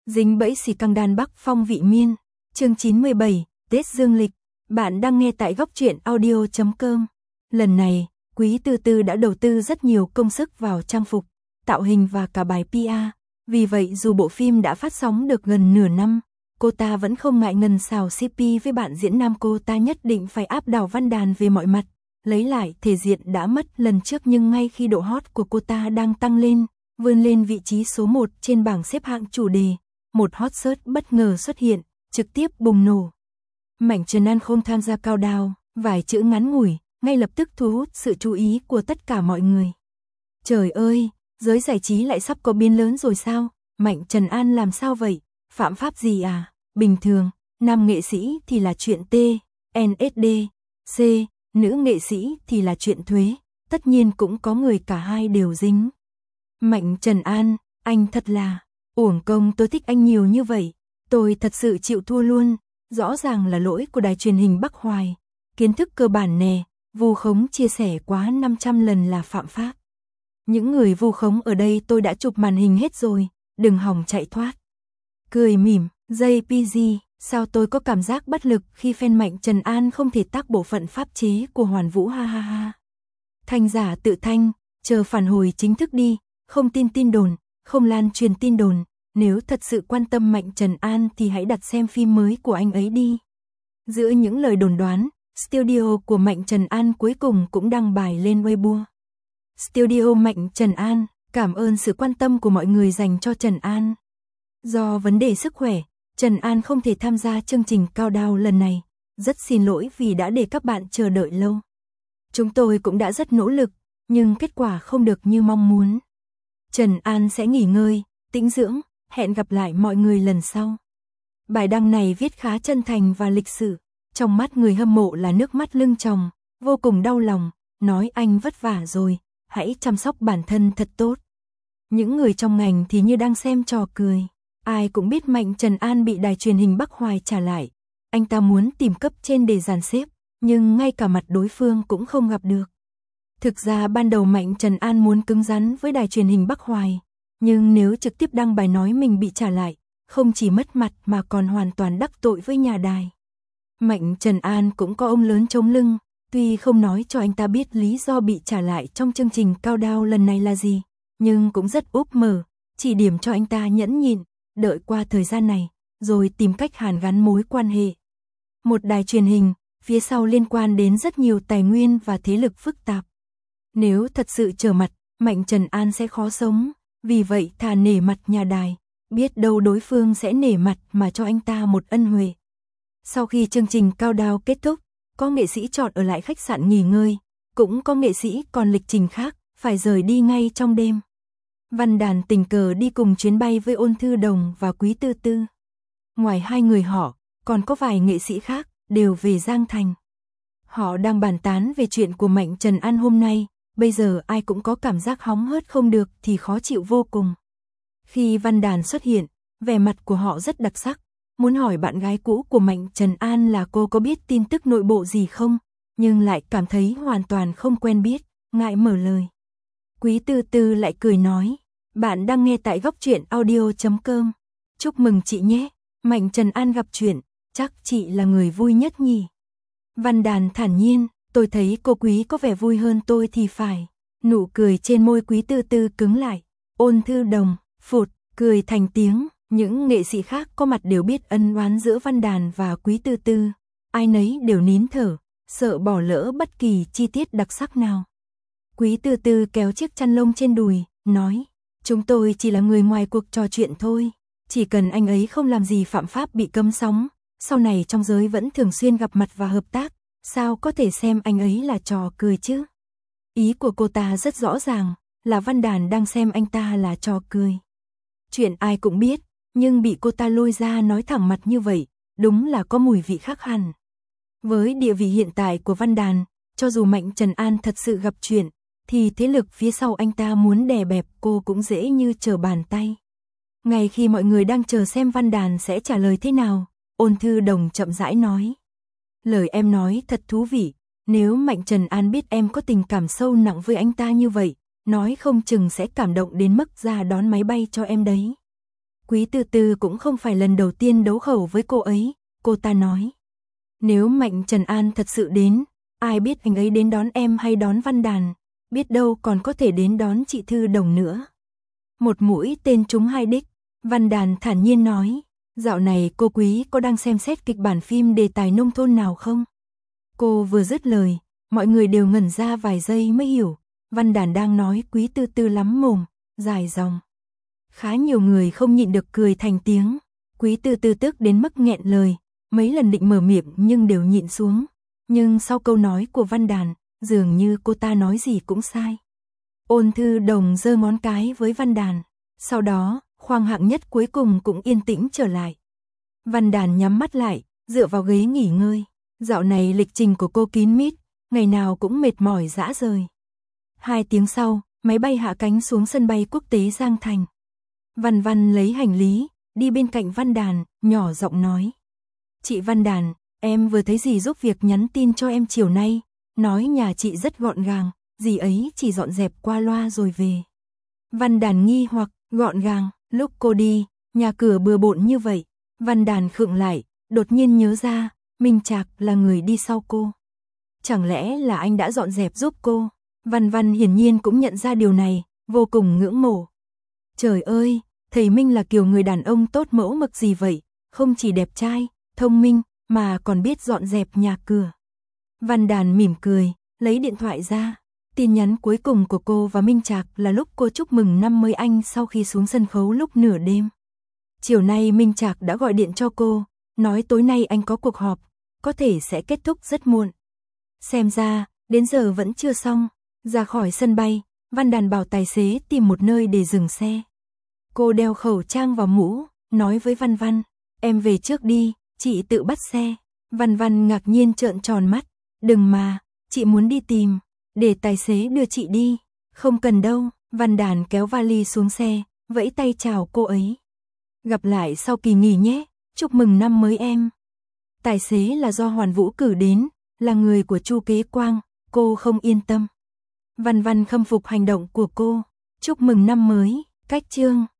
Dính bẫy xì căng đan Bắc Phong vị miên. Chương 97, Tết Dương lịch. Bạn đang nghe tại góc truyện audio.com. Lần này, Quý Tư Tư đã đầu tư rất nhiều công sức vào trang phục, tạo hình và cả bài PR. Vì vậy dù bộ phim đã phát sóng được gần nửa năm, cô ta vẫn không ngại ngần xào CP với bạn diễn nam. Cô ta nhất định phải áp đảo Văn Đàn về mọi mặt, lấy lại thể diện đã mất lần trước. Nhưng ngay khi độ hot của cô ta đang tăng lên, vươn lên vị trí số 1 trên bảng xếp hạng chủ đề, một hot search bất ngờ xuất hiện, trực tiếp bùng nổ. Mạnh Trần An không tham gia countdown, vài chữ ngắn ngủi, ngay lập tức thu hút sự chú ý của tất cả mọi người. Trời ơi, giới giải trí lại sắp có biến lớn rồi sao? Mạnh Trần An làm sao vậy? Phạm pháp gì à? Bình thường, nam nghệ sĩ thì là chuyện T, NSD, C, nữ nghệ sĩ thì là chuyện thuế, tất nhiên cũng có người cả hai đều dính. Mạnh Trần An, anh thật là, uổng công tôi thích anh nhiều như vậy, tôi thật sự chịu thua luôn, rõ ràng là lỗi của đài truyền hình Bắc Hoài, kiến thức cơ bản nè, vu khống chia sẻ quá 500 lần là phạm pháp. Những người vu khống ở đây tôi đã chụp màn hình hết rồi, đừng hòng chạy thoát. Cười mỉm, JPG, sao tôi có cảm giác bất lực khi fan Mạnh Trần An không thể tác bộ phận pháp chế của Hoàn Vũ, ha ha ha. Thanh giả tự thanh, chờ phản hồi chính thức đi, không tin tin đồn, không lan truyền tin đồn, nếu thật sự quan tâm Mạnh Trần An thì hãy đặt xem phim mới của anh ấy đi. Giữa những lời đồn đoán, studio của Mạnh Trần An cuối cùng cũng đăng bài lên Weibo. Studio Mạnh Trần An, cảm ơn sự quan tâm của mọi người dành cho Trần An. Do vấn đề sức khỏe, Trần An không thể tham gia chương trình countdown lần này. Rất xin lỗi vì đã để các bạn chờ đợi lâu. Chúng tôi cũng đã rất nỗ lực, nhưng kết quả không được như mong muốn. Trần An sẽ nghỉ ngơi, tĩnh dưỡng, hẹn gặp lại mọi người lần sau. Bài đăng này viết khá chân thành và lịch sự, trong mắt người hâm mộ là nước mắt lưng tròng, vô cùng đau lòng, nói anh vất vả rồi, hãy chăm sóc bản thân thật tốt. Những người trong ngành thì như đang xem trò cười. Ai cũng biết Mạnh Trần An bị đài truyền hình Bắc Hoài trả lại. Anh ta muốn tìm cấp trên để dàn xếp, nhưng ngay cả mặt đối phương cũng không gặp được. Thực ra ban đầu Mạnh Trần An muốn cứng rắn với đài truyền hình Bắc Hoài, nhưng nếu trực tiếp đăng bài nói mình bị trả lại, không chỉ mất mặt mà còn hoàn toàn đắc tội với nhà đài. Mạnh Trần An cũng có ông lớn chống lưng, tuy không nói cho anh ta biết lý do bị trả lại trong chương trình countdown lần này là gì, nhưng cũng rất úp mở, chỉ điểm cho anh ta nhẫn nhịn, đợi qua thời gian này, rồi tìm cách hàn gắn mối quan hệ. Một đài truyền hình, phía sau liên quan đến rất nhiều tài nguyên và thế lực phức tạp. Nếu thật sự trở mặt, Mạnh Trần An sẽ khó sống, vì vậy thà nể mặt nhà đài, biết đâu đối phương sẽ nể mặt mà cho anh ta một ân huệ. Sau khi chương trình countdown kết thúc, có nghệ sĩ chọn ở lại khách sạn nghỉ ngơi, cũng có nghệ sĩ còn lịch trình khác, phải rời đi ngay trong đêm. Văn Đàn tình cờ đi cùng chuyến bay với Ôn Thư Đồng và Quý Tư Tư. Ngoài hai người họ, còn có vài nghệ sĩ khác, đều về Giang Thành. Họ đang bàn tán về chuyện của Mạnh Trần An hôm nay, bây giờ ai cũng có cảm giác hóng hớt không được thì khó chịu vô cùng. Khi Văn Đàn xuất hiện, vẻ mặt của họ rất đặc sắc, muốn hỏi bạn gái cũ của Mạnh Trần An là cô có biết tin tức nội bộ gì không, nhưng lại cảm thấy hoàn toàn không quen biết, ngại mở lời. Quý Tư Tư lại cười nói, bạn đang nghe tại góc truyện audio.com. Chúc mừng chị nhé, Mạnh Trần An gặp chuyện, chắc chị là người vui nhất nhỉ. Văn Đàn thản nhiên, tôi thấy cô Quý có vẻ vui hơn tôi thì phải. Nụ cười trên môi Quý Tư Tư cứng lại. Ôn Thư Đồng, phụt, cười thành tiếng. Những nghệ sĩ khác có mặt đều biết ân oán giữa Văn Đàn và Quý Tư Tư. Ai nấy đều nín thở, sợ bỏ lỡ bất kỳ chi tiết đặc sắc nào. Quý Tư Tư kéo chiếc chăn lông trên đùi, nói, chúng tôi chỉ là người ngoài cuộc trò chuyện thôi. Chỉ cần anh ấy không làm gì phạm pháp bị cấm sóng, sau này trong giới vẫn thường xuyên gặp mặt và hợp tác, sao có thể xem anh ấy là trò cười chứ? Ý của cô ta rất rõ ràng, là Văn Đàn đang xem anh ta là trò cười. Chuyện ai cũng biết, nhưng bị cô ta lôi ra nói thẳng mặt như vậy, đúng là có mùi vị khác hẳn. Với địa vị hiện tại của Văn Đàn, cho dù Mạnh Trần An thật sự gặp chuyện, thì thế lực phía sau anh ta muốn đè bẹp cô cũng dễ như trở bàn tay. Ngay khi mọi người đang chờ xem Văn Đàn sẽ trả lời thế nào, Ôn Thư Đồng chậm rãi nói. Lời em nói thật thú vị, nếu Mạnh Trần An biết em có tình cảm sâu nặng với anh ta như vậy, nói không chừng sẽ cảm động đến mức ra đón máy bay cho em đấy. Quý Từ Từ cũng không phải lần đầu tiên đấu khẩu với cô ấy, cô ta nói. Nếu Mạnh Trần An thật sự đến, ai biết anh ấy đến đón em hay đón Văn Đàn, biết đâu còn có thể đến đón chị Thư Đồng nữa. Một mũi tên trúng hai đích, Văn Đàn thản nhiên nói, dạo này cô Quý có đang xem xét kịch bản phim đề tài nông thôn nào không? Cô vừa dứt lời, mọi người đều ngẩn ra vài giây mới hiểu, Văn Đàn đang nói Quý Từ Từ lắm mồm, dài dòng. Khá nhiều người không nhịn được cười thành tiếng, Quý Từ Từ tức đến mức nghẹn lời, mấy lần định mở miệng nhưng đều nhịn xuống. Nhưng sau câu nói của Văn Đàn, dường như cô ta nói gì cũng sai. Ôn Thư Đồng giơ ngón cái với Văn Đàn, sau đó, khoang hạng nhất cuối cùng cũng yên tĩnh trở lại. Văn Đàn nhắm mắt lại, dựa vào ghế nghỉ ngơi. Dạo này lịch trình của cô kín mít, ngày nào cũng mệt mỏi rã rời. 2 tiếng sau, máy bay hạ cánh xuống sân bay quốc tế Giang Thành. Văn Văn lấy hành lý, đi bên cạnh Văn Đàn, nhỏ giọng nói. Chị Văn Đàn, em vừa thấy dì giúp việc nhắn tin cho em chiều nay, nói nhà chị rất gọn gàng, dì ấy chỉ dọn dẹp qua loa rồi về. Văn Đàn nghi hoặc, gọn gàng, lúc cô đi, nhà cửa bừa bộn như vậy. Văn Đàn khựng lại, đột nhiên nhớ ra, Minh Trạc là người đi sau cô. Chẳng lẽ là anh đã dọn dẹp giúp cô? Văn Văn hiển nhiên cũng nhận ra điều này, vô cùng ngưỡng mộ. Trời ơi, thầy Minh là kiểu người đàn ông tốt mẫu mực gì vậy, không chỉ đẹp trai, thông minh, mà còn biết dọn dẹp nhà cửa. Văn Đàn mỉm cười, lấy điện thoại ra. Tin nhắn cuối cùng của cô và Minh Trạc là lúc cô chúc mừng năm mới anh sau khi xuống sân khấu lúc nửa đêm. Chiều nay Minh Trạc đã gọi điện cho cô, nói tối nay anh có cuộc họp, có thể sẽ kết thúc rất muộn. Xem ra, đến giờ vẫn chưa xong. Ra khỏi sân bay, Văn Đàn bảo tài xế tìm một nơi để dừng xe. Cô đeo khẩu trang vào mũ, nói với Văn Văn, em về trước đi, chị tự bắt xe. Văn Văn ngạc nhiên trợn tròn mắt, đừng mà, chị muốn đi tìm, để tài xế đưa chị đi. Không cần đâu, Văn Đàn kéo vali xuống xe, vẫy tay chào cô ấy. Gặp lại sau kỳ nghỉ nhé, chúc mừng năm mới em. Tài xế là do Hoàn Vũ cử đến, là người của Chu Kế Quang, cô không yên tâm. Văn Văn khâm phục hành động của cô, chúc mừng năm mới, cách chương.